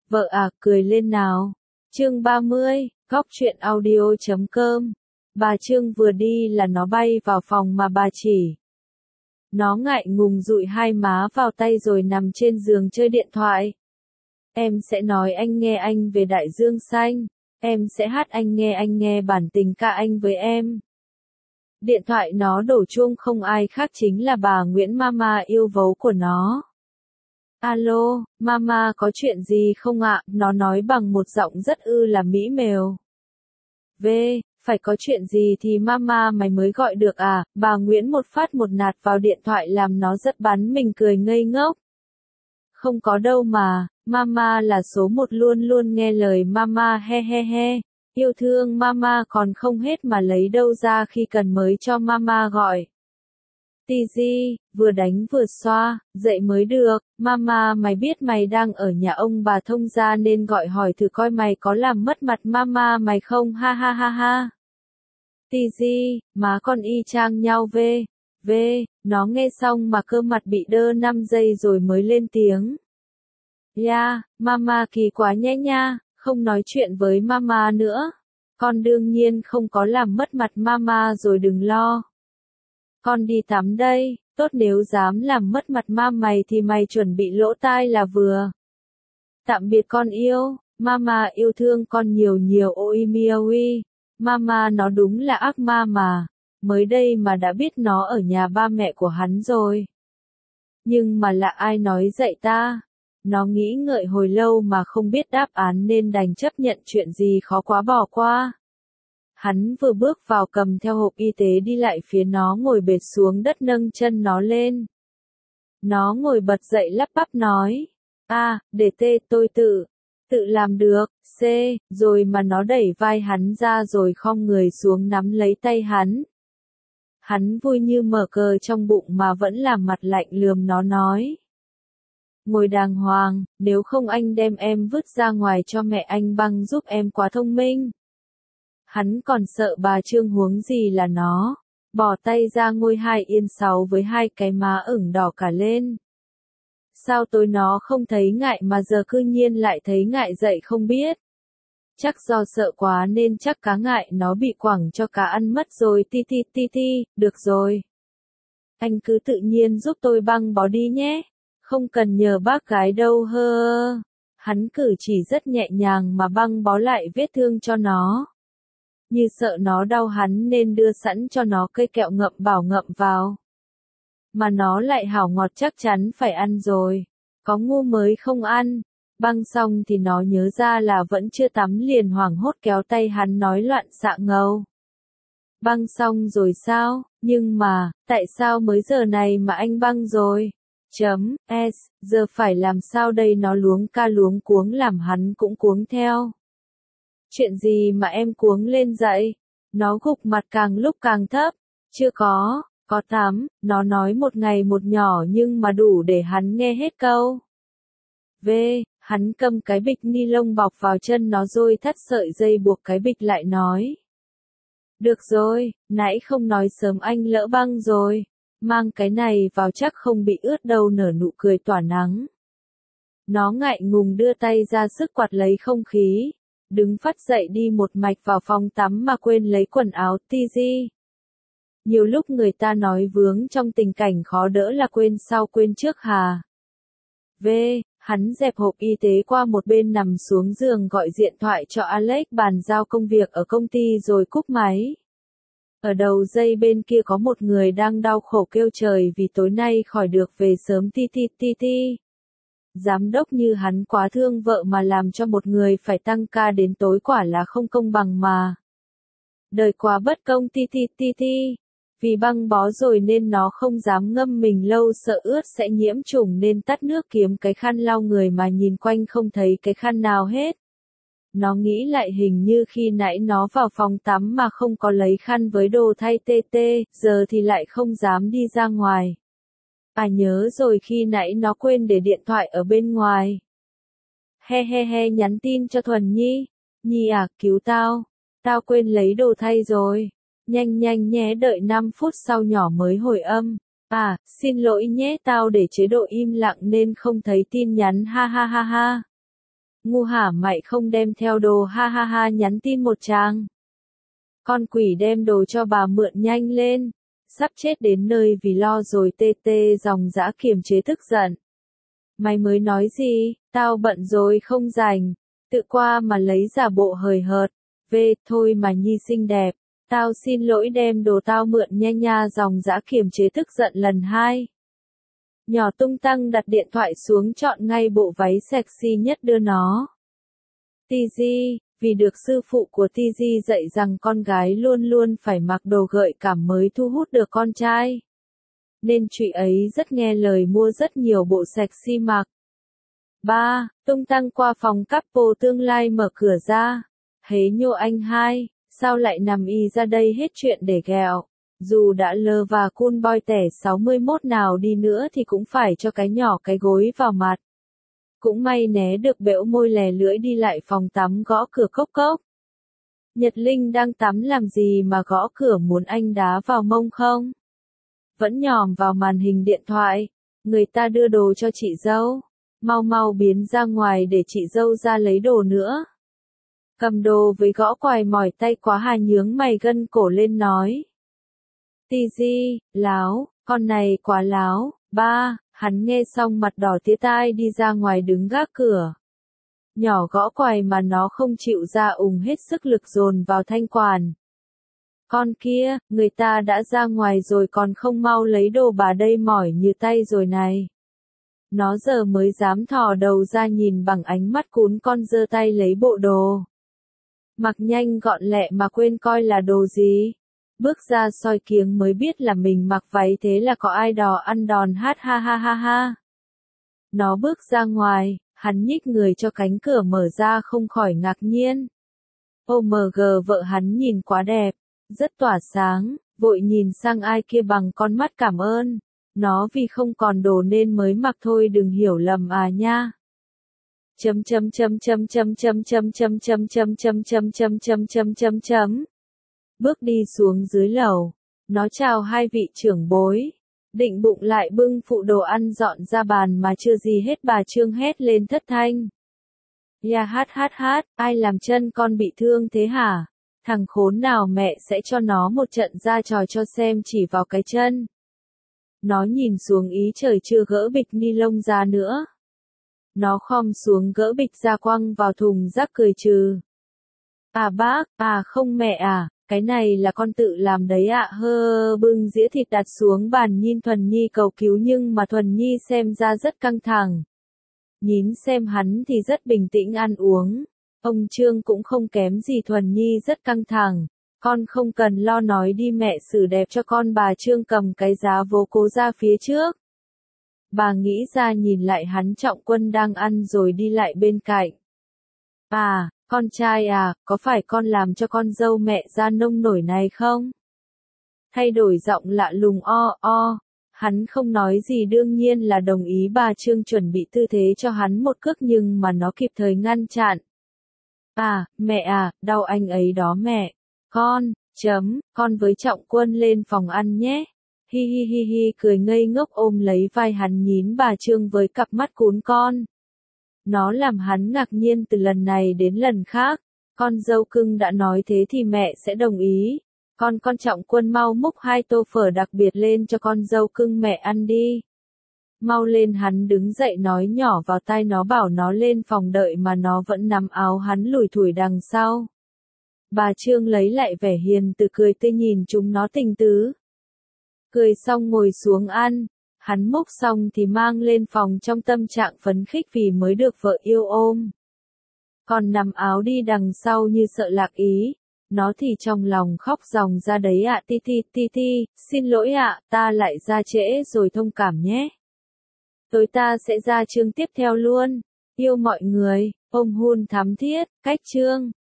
Vợ à, cười lên nào. Chương 30, góc truyện audio.com. Bà Trương vừa đi là nó bay vào phòng mà bà chỉ. Nó ngại ngùng dụi hai má vào tay rồi nằm trên giường chơi điện thoại. Em sẽ nói anh nghe anh về đại dương xanh. Em sẽ hát anh nghe bản tình ca anh với em. Điện thoại nó đổ chuông không ai khác chính là bà Nguyễn Mama yêu dấu của nó. Alo, Mama có chuyện gì không ạ? Nó nói bằng một giọng rất là mỹ mều. Phải có chuyện gì thì Mama mày mới gọi được à? Bà Nguyễn một phát một nạt vào điện thoại làm nó giật bắn mình cười ngây ngốc. Không có đâu mà, Mama là số một luôn luôn nghe lời Mama he he he. Yêu thương Mama còn không hết mà lấy đâu ra khi cần mới cho Mama gọi. Tigi, vừa đánh vừa xoa, dậy mới được, Mama mày biết mày đang ở nhà ông bà thông gia nên gọi hỏi thử coi mày có làm mất mặt Mama mày không ha ha ha ha. Tigi, má con y chang nhau nó nghe xong mà cơ mặt bị đơ 5 giây rồi mới lên tiếng. Mama kỳ quá nhé nha, không nói chuyện với Mama nữa. Con đương nhiên không có làm mất mặt Mama rồi đừng lo. Con đi tắm đây, tốt nếu dám làm mất mặt mày thì mày chuẩn bị lỗ tai là vừa. Tạm biệt con yêu, Mama yêu thương con nhiều ôi miaui. Mama nó đúng là ác ma mà, mới đây mà đã biết nó ở nhà ba mẹ của hắn rồi. Nhưng mà là ai nói dạy ta? Nó nghĩ ngợi hồi lâu mà không biết đáp án nên đành chấp nhận chuyện gì khó quá bỏ qua. Hắn vừa bước vào cầm theo hộp y tế đi lại phía nó ngồi bệt xuống đất nâng chân nó lên. Nó ngồi bật dậy lắp bắp nói. Để tôi tự làm được, rồi mà nó đẩy vai hắn ra rồi khom người xuống nắm lấy tay hắn. Hắn vui như mở cờ trong bụng mà vẫn làm mặt lạnh lườm nó nói. Ngồi đàng hoàng, nếu không anh đem em vứt ra ngoài cho mẹ anh băng giúp em quá thông minh. Hắn còn sợ bà Trương huống gì là nó, bỏ tay ra ngôi 2 yên 6 với 2 cái má ửng đỏ cả lên. Sao tôi nó không thấy ngại mà giờ cư nhiên lại thấy ngại dậy không biết. Chắc do sợ quá nên chắc cá ngại nó bị quẳng cho cá ăn mất rồi được rồi. Anh cứ tự nhiên giúp tôi băng bó đi nhé, không cần nhờ bác gái đâu hơ. Hắn cử chỉ rất nhẹ nhàng mà băng bó lại vết thương cho nó. Như sợ nó đau hắn nên đưa sẵn cho nó cây kẹo ngậm bảo ngậm vào. Mà nó lại hảo ngọt chắc chắn phải ăn rồi. Có ngu mới không ăn. Băng xong thì nó nhớ ra là vẫn chưa tắm liền hoảng hốt kéo tay hắn nói loạn xạ ngầu. Băng xong rồi sao? Nhưng mà, tại sao mới giờ này mà anh băng rồi? Giờ phải làm sao đây nó luống ca luống cuống làm hắn cũng cuống theo. Chuyện gì mà em cuống lên dậy? Nó gục mặt càng lúc càng thấp. Chưa có tắm, nó nói một ngày một nhỏ nhưng mà đủ để hắn nghe hết câu. Hắn cầm cái bịch ni lông bọc vào chân nó rồi thắt sợi dây buộc cái bịch lại nói. Được rồi, nãy không nói sớm anh lỡ băng rồi. Mang cái này vào chắc không bị ướt đâu nở nụ cười tỏa nắng. Nó ngại ngùng đưa tay ra sức quạt lấy không khí. Đứng phắt dậy đi một mạch vào phòng tắm mà quên lấy quần áo Tigi. Nhiều lúc người ta nói vướng trong tình cảnh khó đỡ là quên sau quên trước hà. Hắn dẹp hộp y tế qua một bên nằm xuống giường gọi điện thoại cho Alex bàn giao công việc ở công ty rồi cúp máy. Ở đầu dây bên kia có một người đang đau khổ kêu trời vì tối nay khỏi được về sớm ti. Giám đốc như hắn quá thương vợ mà làm cho một người phải tăng ca đến tối quả là không công bằng mà. Đời quá bất công ti. Vì băng bó rồi nên nó không dám ngâm mình lâu sợ ướt sẽ nhiễm trùng nên tắt nước kiếm cái khăn lau người mà nhìn quanh không thấy cái khăn nào hết. Nó nghĩ lại hình như khi nãy nó vào phòng tắm mà không có lấy khăn với đồ thay giờ thì lại không dám đi ra ngoài. Nhớ rồi khi nãy nó quên để điện thoại ở bên ngoài. Nhắn tin cho Thuần Nhi. Nhi à, cứu tao. Tao quên lấy đồ thay rồi. Nhanh nhé đợi 5 phút sau nhỏ mới hồi âm. Xin lỗi nhé tao để chế độ im lặng nên không thấy tin nhắn ha ha ha ha. Ngu hả mày không đem theo đồ ha ha ha nhắn tin một tràng. Con quỷ đem đồ cho bà mượn nhanh lên. Sắp chết đến nơi vì lo rồi tê tê dòng dã kiềm chế tức giận. Mày mới nói gì, tao bận rồi không rảnh, tự qua mà lấy giả bộ hời hợt, về thôi mà nhi xinh đẹp, tao xin lỗi đem đồ tao mượn nhanh nha dòng dã kiềm chế tức giận lần hai. Nhỏ tung tăng đặt điện thoại xuống chọn ngay bộ váy sexy nhất đưa nó. Tz, vì được sư phụ của Tz dạy rằng con gái luôn luôn phải mặc đồ gợi cảm mới thu hút được con trai. Nên chị ấy rất nghe lời mua rất nhiều bộ sexy mặc. 3. Tung tăng qua phòng couple tương lai mở cửa ra. Hế nhô anh hai, sao lại nằm y ra đây hết chuyện để ghẹo. Dù đã lơ và cool boy tẻ 61 nào đi nữa thì cũng phải cho cái nhỏ cái gối vào mặt. Cũng may né được bẽo môi lè lưỡi đi lại phòng tắm gõ cửa cốc cốc. Nhật Linh đang tắm làm gì mà gõ cửa muốn anh đá vào mông không? Vẫn nhòm vào màn hình điện thoại. Người ta đưa đồ cho chị dâu. Mau mau biến ra ngoài để chị dâu ra lấy đồ nữa. Cầm đồ với gõ quài mỏi tay quá hà nhướng mày gân cổ lên nói. Tz, láo, con này quá láo. 3. Hắn nghe xong mặt đỏ tía tai đi ra ngoài đứng gác cửa. Nhỏ gõ quài mà nó không chịu ra hết sức lực dồn vào thanh quản. Con kia, người ta đã ra ngoài rồi còn không mau lấy đồ bà đây mỏi như tay rồi này. Nó giờ mới dám thò đầu ra nhìn bằng ánh mắt cún con giơ tay lấy bộ đồ. Mặc nhanh gọn lẹ mà quên coi là đồ gì. Bước ra soi kiếng mới biết là mình mặc váy thế là có ai đò ăn đòn hát ha ha ha ha. Nó bước ra ngoài, hắn nhích người cho cánh cửa mở ra không khỏi ngạc nhiên. OMG vợ hắn nhìn quá đẹp, rất tỏa sáng, vội nhìn sang ai kia bằng con mắt cảm ơn. Nó vì không còn đồ nên mới mặc thôi đừng hiểu lầm à nha. Bước đi xuống dưới lầu, nó chào hai vị trưởng bối, định bụng lại bưng phụ đồ ăn dọn ra bàn mà chưa gì hết bà Trương hét lên thất thanh. Ya hát, ai làm chân con bị thương thế hả? Thằng khốn nào mẹ sẽ cho nó một trận ra trò cho xem chỉ vào cái chân. Nó nhìn xuống ý trời chưa gỡ bịch ni lông ra nữa. Nó khom xuống gỡ bịch ra quăng vào thùng rác cười trừ. À bác, à không mẹ à, cái này là con tự làm đấy ạ hơ bưng dĩa thịt đặt xuống bàn nhìn Thuần Nhi cầu cứu nhưng mà Thuần Nhi xem ra rất căng thẳng. Nhìn xem hắn thì rất bình tĩnh ăn uống. Ông Trương cũng không kém gì Thuần Nhi rất căng thẳng. Con không cần lo nói đi mẹ xử đẹp cho con bà Trương cầm cái giá vô cố ra phía trước. Bà nghĩ ra nhìn lại hắn Trọng Quân đang ăn rồi đi lại bên cạnh. À, con trai à, có phải con làm cho con dâu mẹ ra nông nổi này không? Thay đổi giọng lạ lùng hắn không nói gì đương nhiên là đồng ý bà Trương chuẩn bị tư thế cho hắn một cước nhưng mà nó kịp thời ngăn chặn. À, mẹ à, đau anh ấy đó mẹ. Con với Trọng Quân lên phòng ăn nhé. Hi hi hi hi cười ngây ngốc ôm lấy vai hắn nhín bà Trương với cặp mắt cún con. Nó làm hắn ngạc nhiên từ lần này đến lần khác. Con dâu cưng đã nói thế thì mẹ sẽ đồng ý. Con Trọng Quân mau múc 2 tô phở đặc biệt lên cho con dâu cưng mẹ ăn đi. Mau lên hắn đứng dậy nói nhỏ vào tai nó bảo nó lên phòng đợi mà nó vẫn nắm áo hắn lủi thủi đằng sau. Bà Trương lấy lại vẻ hiền từ cười tươi nhìn chúng nó tình tứ. Cười xong ngồi xuống ăn, hắn múc xong thì mang lên phòng trong tâm trạng phấn khích vì mới được vợ yêu ôm. Còn nằm áo đi đằng sau như sợ lạc ý, nó thì trong lòng khóc ròng ra đấy ạ ti, xin lỗi ạ, ta lại ra trễ rồi thông cảm nhé. Tối ta sẽ ra chương tiếp theo luôn, yêu mọi người, ôm hôn thắm thiết, cách chương.